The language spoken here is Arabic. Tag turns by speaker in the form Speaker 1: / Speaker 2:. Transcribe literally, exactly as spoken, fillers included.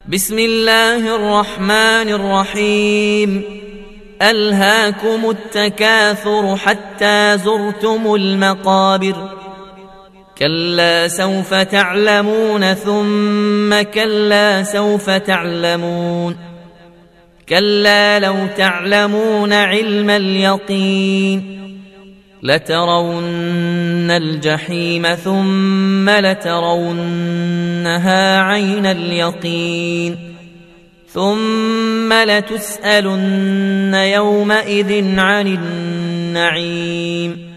Speaker 1: بسم الله الرحمن الرحيم. ألهاكم التكاثر حتى زرتم المقابر، كلا سوف تعلمون ثم كلا سوف تعلمون، كلا لو تعلمون علم اليقين لترون الجحيم ثم لترونها عين اليقين ثم لتسألن يومئذ عن النعيم.